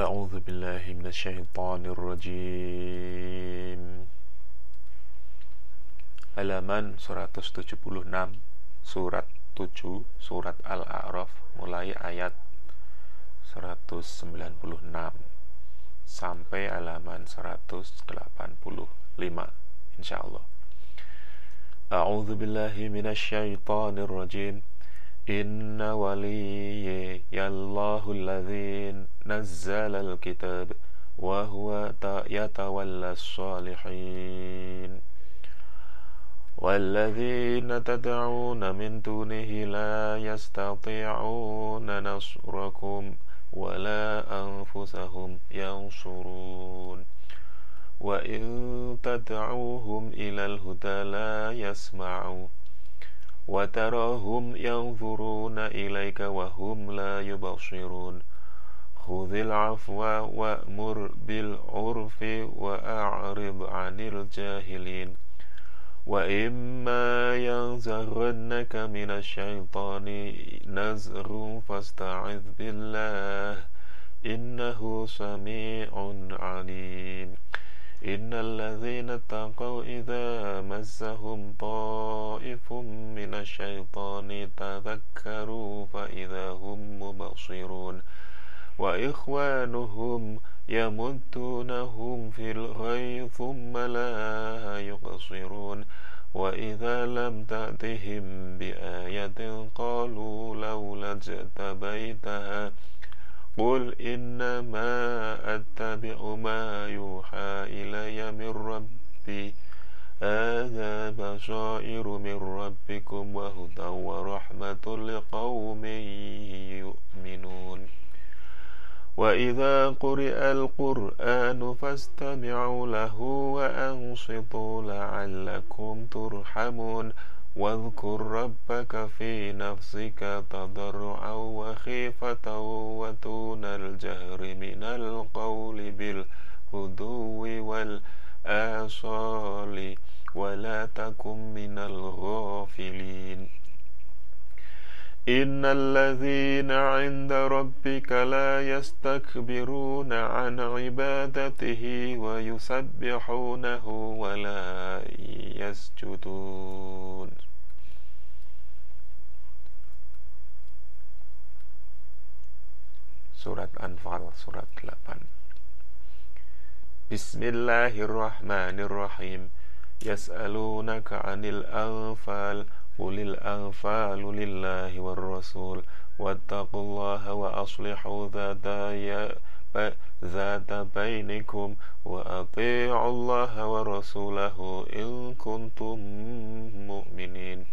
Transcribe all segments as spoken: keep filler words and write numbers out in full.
أعوذ بالله من الشيطان الرجيم. Halaman seratus tujuh puluh enam, surat tujuh, surat Al-A'raf, mulai ayat seratus sembilan puluh enam sampai halaman seratus delapan puluh lima, insyaallah. A'udzu billahi minasy syaithanir rajim. Inna waliyyi yallahu alladzi nazzala al-kitab wa huwa yatawalla as-salihin. والذين تدعون من دونه لا يستطيعون نصركم ولا أنفسهم ينصرون وإن تدعوهم إلى الهدى لا يسمعوا وتراهم ينظرون إليك وهم لا يبصرون خذ العفو وأمر بالعرف وأعرض عن الجاهلين وإما ينزغنك من الشيطان نزغ فاستعذ بالله إنه سميع عليم إن الذين اتقوا إذا مسهم طائف من الشيطان تذكروا فإذا هم مبصرون وإخوانهم يمدونهم في الغي ثم لا يقصرون وإذا لم تأتهم بآية قالوا لولا اجتبيتها قل إنما أتبع ما يوحى إلي من ربي هذا بصائر من ربكم وهدى ورحمة لقوم يؤمنون وإذا قرئ القرآن فاستمعوا له وأنصتوا لعلكم ترحمون واذكر ربك في نفسك تضرعا وخيفة ودون الجهر من القول بالغدو والآصال ولا تكن من الغافلين إن الذين عند ربك لا يستكبرون عن عبادته ويسبحونه ولا يسجدون. Surat Anfal, surat delapan. Bismillahirrahmanirrahim. Yas'alunaka 'anil anfal qulil anfalu lillahi war rasul wattaqullaha wa aslihu dzata dzata bainikum wa ati'u allaha wa rasulahu in kuntum mu'minin.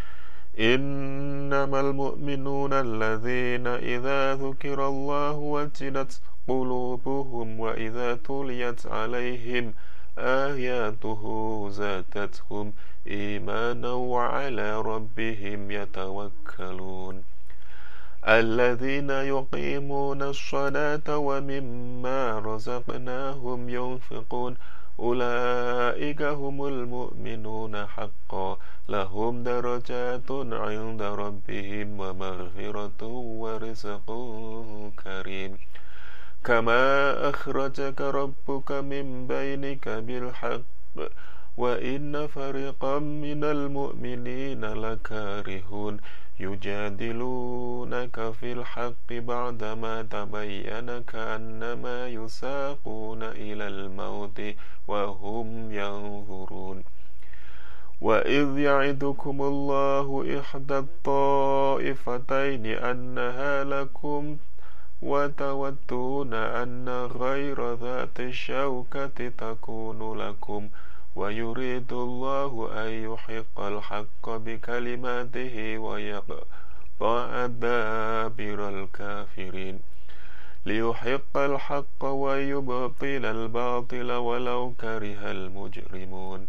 Innamal mu'minuna alladzina idza dzukirallahu wajilat qulubuhum wa idza tuliyat 'alaihim ayatuhu zadatuhum إيمانا وعلى ربهم يتوكلون الذين يقيمون الصلاة ومما رزقناهم ينفقون أولئك هم المؤمنون حقا لهم درجات عند ربهم ومغفرة ورزق كريم كما أخرجك ربك من بينك بالحق وإن فريقا من المؤمنين لكارهون يجادلونك في الحق بعدما تبين كأنما يساقون إلى الموت وهم ينظرون وإذ يعدكم الله إحدى الطائفتين أنها لكم وتودون أن غير ذات الشوكة تكون لكم ويريد الله أن يحق الحق بكلماته ويقطع دابر الكافرين ليحق الحق ويبطل الباطل ولو كره المجرمون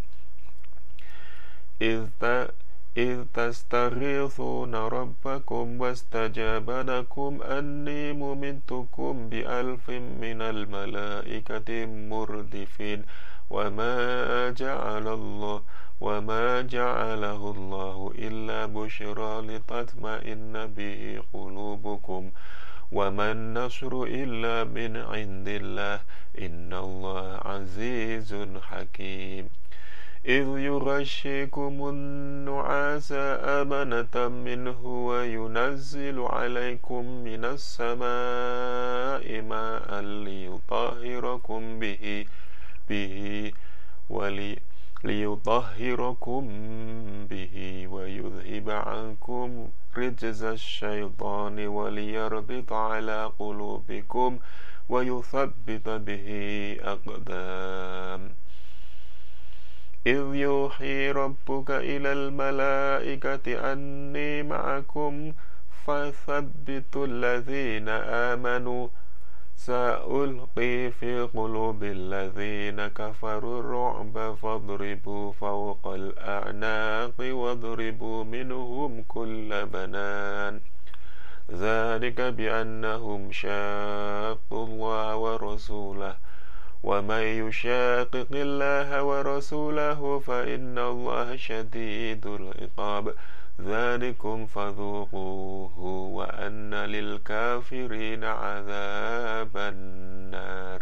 إذ إذ تستغيثون ربكم واستجاب لكم أني ممدكم بألف من الملائكة مردفين وما جعل الله وما جعله الله إلا بشرى لتطمئن به قلوبكم وما النصر إلا من عند الله إن الله عزيز حكيم إذ يغشيكم النعاس أمنة منه وينزل عليكم من السماء ماء ليطهركم به به ولي ليطهركم به ويذهب عنكم رجز الشيطان وليربط على قلوبكم ويثبت به أقدام إذ يوحي ربك إلى الملائكة أني معكم فثبتوا الذين آمنوا سألقي في قلوب الذين كفروا الرعب فاضربوا فوق الأعناق واضربوا منهم كل بنان ذلك بأنهم شاقوا الله ورسوله ومن يشاقق الله ورسوله فإن الله شديد العقاب ذلكم فذوقوه وأن للكافرين عذاب النار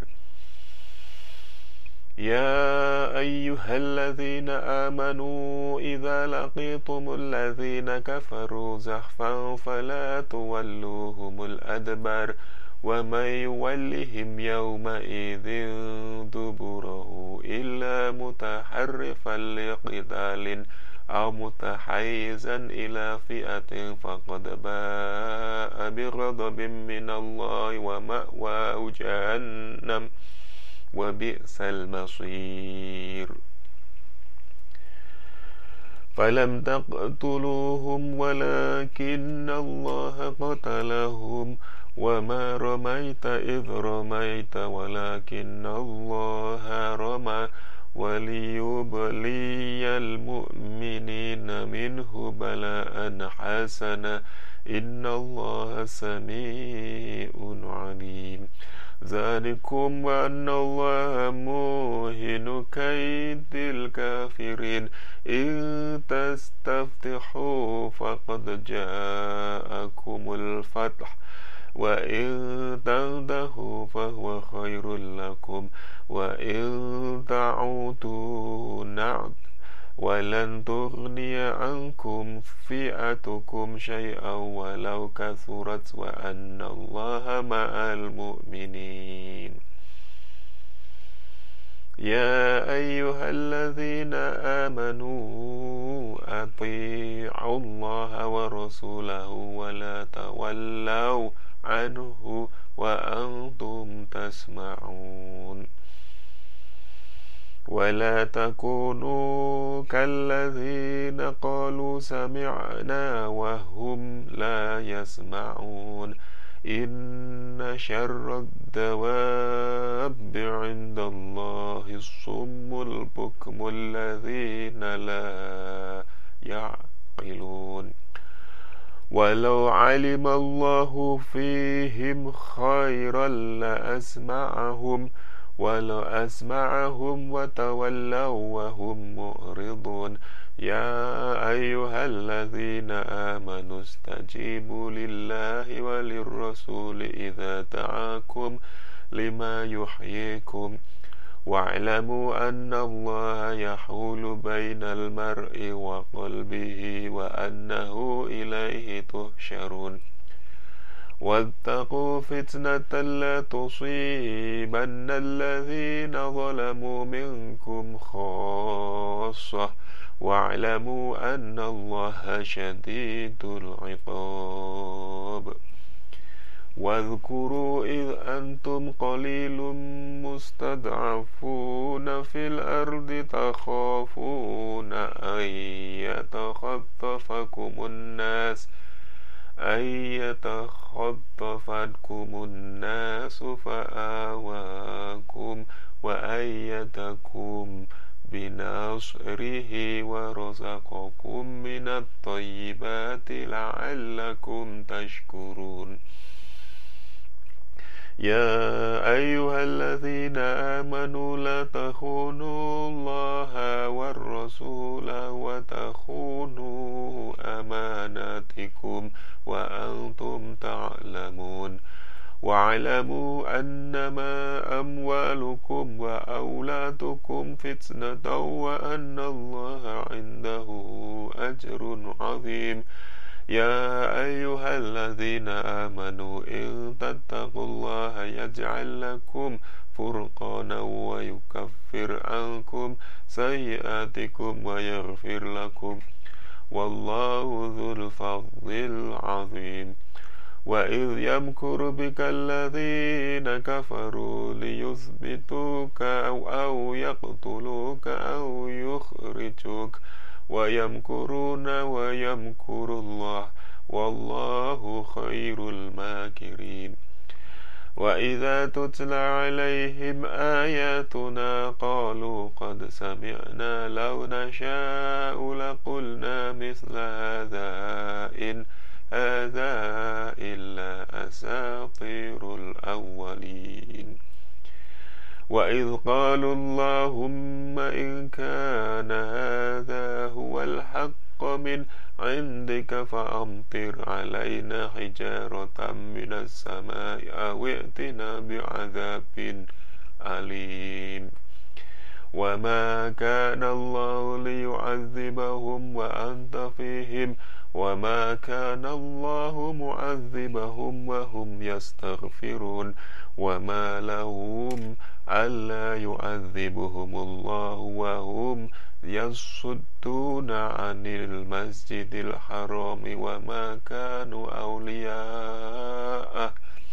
يا أيها الذين آمنوا إذا لقيتم الذين كفروا زحفا فلا تولوهم الأدبار ومن يولهم يومئذ دبره إلا متحرفا لقتال أو متحيزا إلى فئة فقد باء بغضب من الله ومأواه جهنم وبئس المصير فلم تقتلوهم ولكن الله قتلهم وما رميت إذ رميت ولكن الله رمى وليبلي المؤمنين منه بلاء حسنا إن الله سميع عليم ذلكم وأن الله موهن كيد الكافرين إن تستفتحوا فقد جاءكم الفتح وإن تنتهوا فهو خير لكم وإن تعودوا نعد ولن تغني عنكم فئتكم شيئا ولو كثرت وأن الله مع المؤمنين يا أيها الذين آمنوا أطيعوا الله ورسوله ولا تولوا عنه وأنتم تسمعون ولا تكونوا كالذين قالوا سمعنا وهم لا يسمعون إن شر الدواب عند الله الصم البكم الذين لا يعقلون ولو علم الله فيهم خيرا لأسمعهم ولو أسمعهم وتولوا وهم معرضون يا أيها الذين آمنوا استجيبوا لله وللرسول إذا دعاكم لما يحييكم واعلموا أن الله يحول بين المرء وقلبه وأنه إليه تحشرون واتقوا فتنة لا تصيبن الذين ظلموا منكم خاصة واعلموا أن الله شديد العقاب واذكروا إذ أنتم قليل مستضعفون في الأرض تخافون أن يتخطفكم الناس أن يتخطفكم الناس فآواكم وأيدكم بنصره ورزقكم من الطيبات لعلكم تشكرون يا أيها الذين آمنوا لا تخونوا الله والرسول وتخونوا أماناتكم وأنتم تعلمون واعلموا أنما أموالكم وأولادكم فتنة وأن الله عنده أجر عظيم يا أيها الذين آمنوا إن تتقوا الله يجعل لكم فرقانا ويكفر عنكم سيئاتكم ويغفر لكم والله ذو الفضل العظيم وإذ يمكر بك الذين كفروا ليثبتوك أو, أو يقتلوك أو يخرجوك ويمكرون ويمكر الله والله خير الماكرين وإذا تتلى عليهم آياتنا قالوا قد سمعنا لو نشاء لقلنا مثل هذا إن هذا إلا أساطير الأولين وإذ قالوا اللهم إن كان هذا هو الحق من عندك فأمطر علينا حجارة من السماء أو ائتنا بعذاب أليم وما كان الله ليعذبهم وأنت فيهم وما كان الله معذبهم وهم يستغفرون وما لهم ألا يعذبهم الله وهم يصدون عن المسجد الحرام وما كانوا أولياءه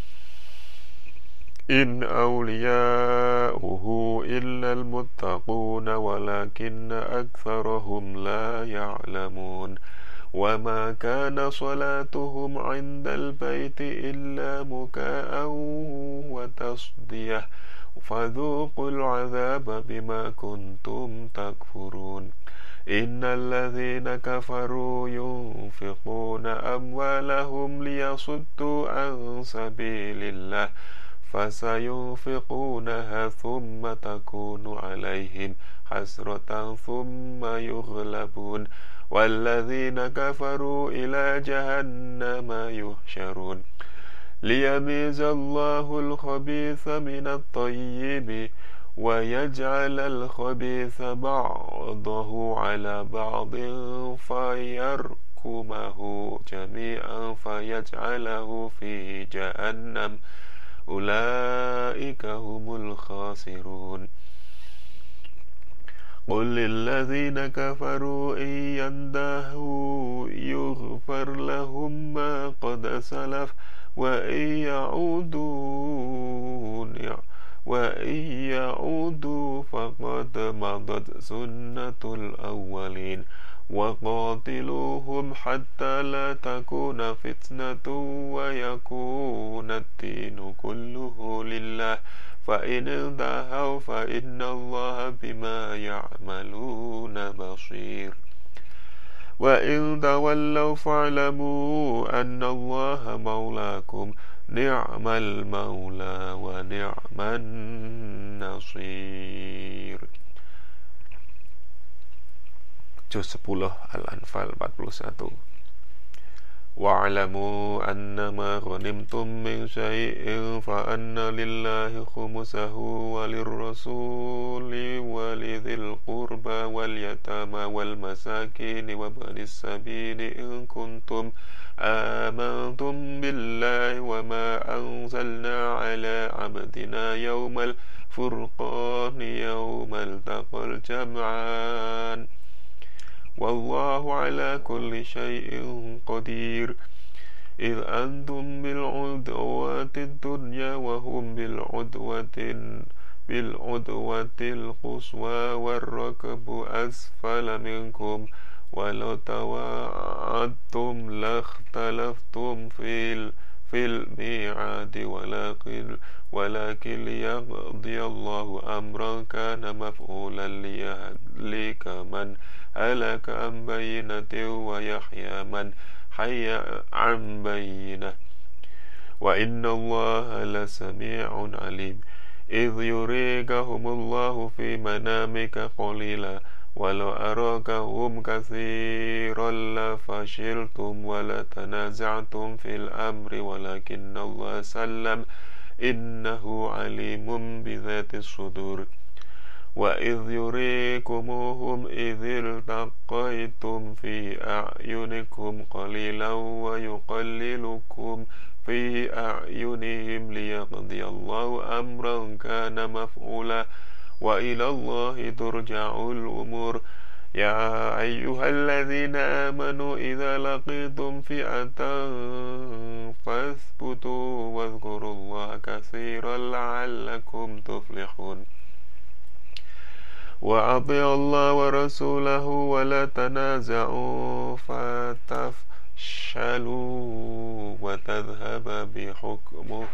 إن أولياؤه إلا المتقون ولكن أكثرهم لا يعلمون وما كان صلاتهم عند البيت إلا مكاء وتصدية فذوقوا العذاب بما كنتم تكفرون إن الذين كفروا ينفقون أموالهم ليصدوا عن سبيل الله فسينفقونها ثم تكون عليهم حسرة ثم يغلبون والذين كفروا إلى جهنم يحشرون ليميز الله الخبيث من الطيب ويجعل الخبيث بعضه على بعض فيركمه جميعا فيجعله في جهنم أولئك هم الخاسرون قل للذين كفروا إن ينتهوا يغفر لهم ما قد سلف وإن يعودوا وإن يعودوا فقد مضت سنة الأولين وقاتلوهم حتى لا تكون فتنة ويكون الدين كله لله فإن انتهوا فإن الله بما يعملون بصير وإن تولوا فاعلموا أن الله مولاكم نعم المولى ونعم النصير. Juz sepuluh Al-Anfal empat puluh satu. Wa'lamu annama ghanimtum min syai'in fa anna lillahi khumusahu walirrasuli walidhil qurba wal yatama wal masakin wa banis sabili in kuntum amantum billahi wa ma anzalna ala abdina yawmal furqani yawmal taqal jam'an والله على كل شيء قدير إذ أنتم بالعدوة الدنيا وهم بالعدوة بالعدوة القصوى والركب أسفل منكم ولو تواعدتم لاختلفتم في في الميعاد ولكن ولكن ليقضي الله أمرا كان مفعولا ليهلك من هلك عن بينة ويحيى من حي عن بينة وإن الله لسميع عليم إذ يريكهم الله في منامك قليلا ولو أراكهم كثيرا لفشلتم ولتنازعتم في الأمر ولكن الله سلم إنه عليم بذات الصدور وإذ يريكموهم إذ التقيتم في أعينكم قليلا ويقللكم في أعينهم ليقضي الله أمرا كان مفعولا وإلى الله ترجع الأمور يا أيها الذين آمنوا إذا لقيتم فئة فاثبتوا واذكروا الله كثيرا لعلكم تفلحون وأطيعوا الله ورسوله ولا تنازعوا فتفشلوا وتذهب بحكمه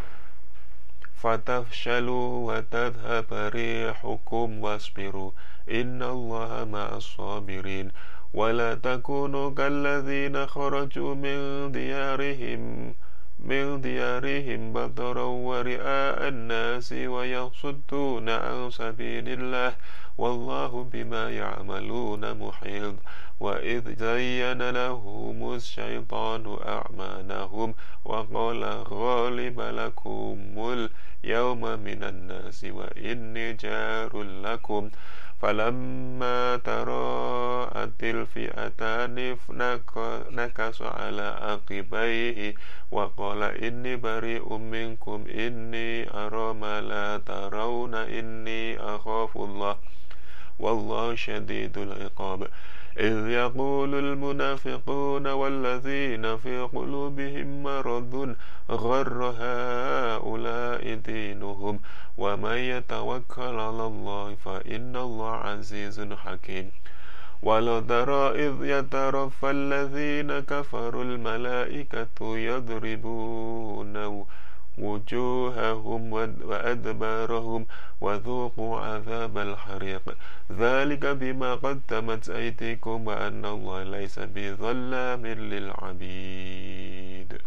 فتفشلوا وتذهب ريحكم واصبروا إن الله مع الصابرين ولا تكونوا كالذين خرجوا من ديارهم من ديارهم بطرا ورئاء الناس ويصدون عن سبيل الله والله بما يعملون محيط وإذ زين لهم الشيطان أعمالهم وقال غالب لكم اليوم من الناس وإني جار لكم فلما تراءت الفئتان نكص على عقبيه وقال إني بريء منكم إني أرى ما لا ترون إني أخاف الله والله شديد العقاب إذ يقول المنافقون والذين في قلوبهم مرض غر هؤلاء دينهم ومن يتوكل على الله فإن الله عزيز حكيم ولو ترى إذ يترفى الذين كفروا الملائكة يضربون وجوههم وأدبارهم وذوقوا عذاب الحريق ذلك بما قدمت أيديكم وأن الله ليس بظلام للعبيد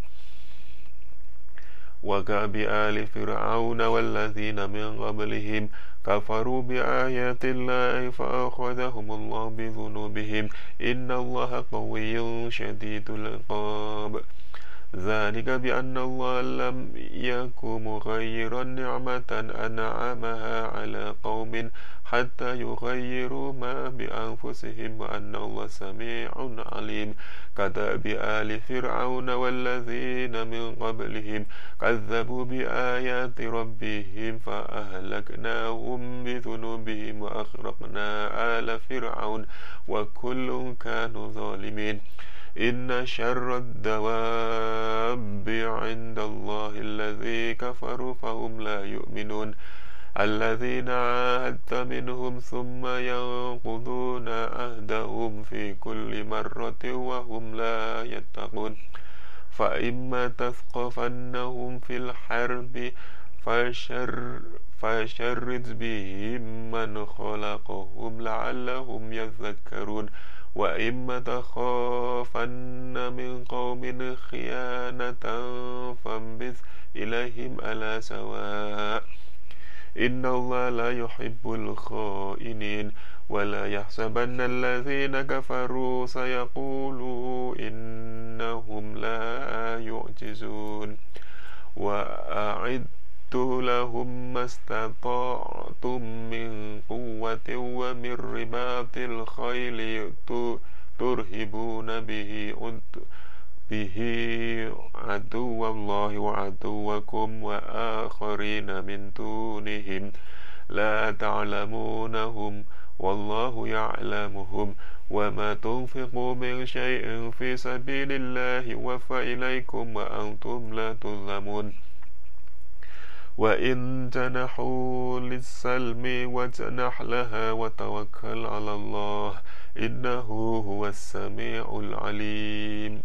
وكأب آل فرعون والذين من قبلهم كفروا بآيات الله فأخذهم الله بذنوبهم إن الله قوي شديد العقاب ذلك بأن الله لم يكن مغيرا نعمة أنعمها على قوم حتى يغيروا ما بأنفسهم وأن الله سميع عليم كدأب آل فرعون والذين من قبلهم كذبوا بآيات ربهم فأهلكناهم بذنوبهم وأغرقنا آل فرعون وكل كانوا ظالمين إن شر الدواب عند الله الذي كفروا فهم لا يؤمنون الذين عاهدت منهم ثم ينقضون عهدهم في كل مرة وهم لا يتقون فإما تثقفنهم في الحرب فشر فشرد بهم من خلقهم لعلهم يذكرون وإما تخافن من قوم خيانة فانبذ إليهم على سواء إن الله لا يحب الخائنين ولا يحسبن الذين كفروا سيقولوا إنهم لا يعجزون وأعد لهم ما استطعتم من قوة ومن رباط الخيل ترهبون به به عدو الله وعدوكم وآخرين من دونهم لا تعلمونهم والله يعلمهم وما تنفقوا من شيء في سبيل الله وفى إليكم وأنتم لا تظلمون وإن جنحوا للسلم وجنح لها وتوكل على الله إنه هو السميع العليم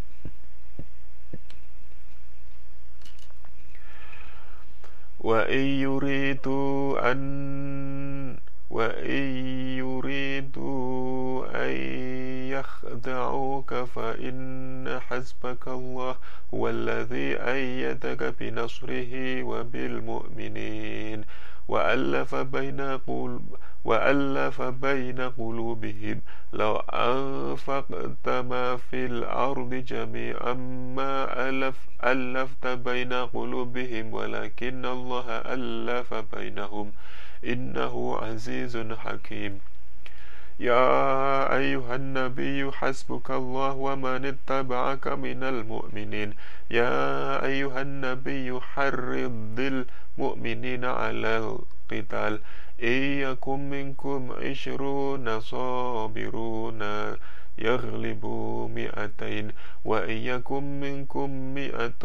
وإن يريدوا أن وإن يريدوا أن يخدعوك فإن حسبك الله هو الذي أيدك بنصره وبالمؤمنين وألف بين قلوب وألف بين قلوبهم لو أنفقت ما في الأرض جميعا ما ألف ألفت بين قلوبهم ولكن الله ألف بينهم إنه عزيز حكيم. يا أيها النبي حسبك الله ومن اتبعك من المؤمنين. يا أيها النبي حرض المؤمنين على القتال إن يكن منكم عشرون صابرون يغلبوا مئتين وإن يكن منكم مئة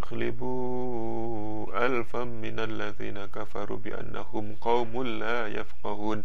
يغلبوا ألفا من الذين كفروا بأنهم قوم لا يفقهون.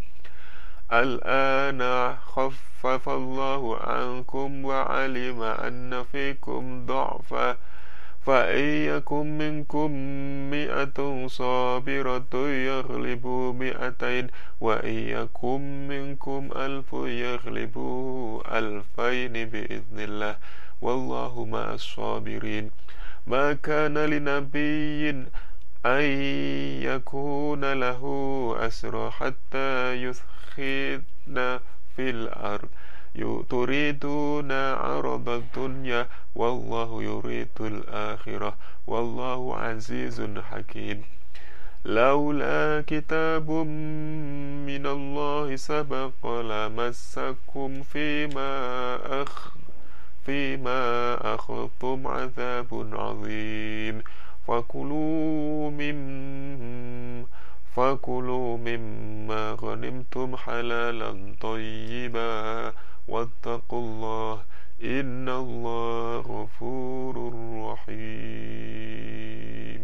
الآن خفف الله عنكم وعلم أن فيكم ضعفا فإن يكن منكم مئة صابرة يغلبوا مئتين وإن يكن منكم ألف يغلبوا ألفين بإذن الله والله مع الصابرين. ما كان لنبي أن يكون له أسرى حتى يثخن في الأرض تريدون عرض الدنيا والله يريد الآخرة والله عزيز حكيم. لولا كتاب من الله سبق لمسكم فيما أخ فيما أخذتم عذاب عظيم فكلوا مم فكلوا مما غنمتم حلالا طيبا واتقوا الله إن الله غفور رحيم.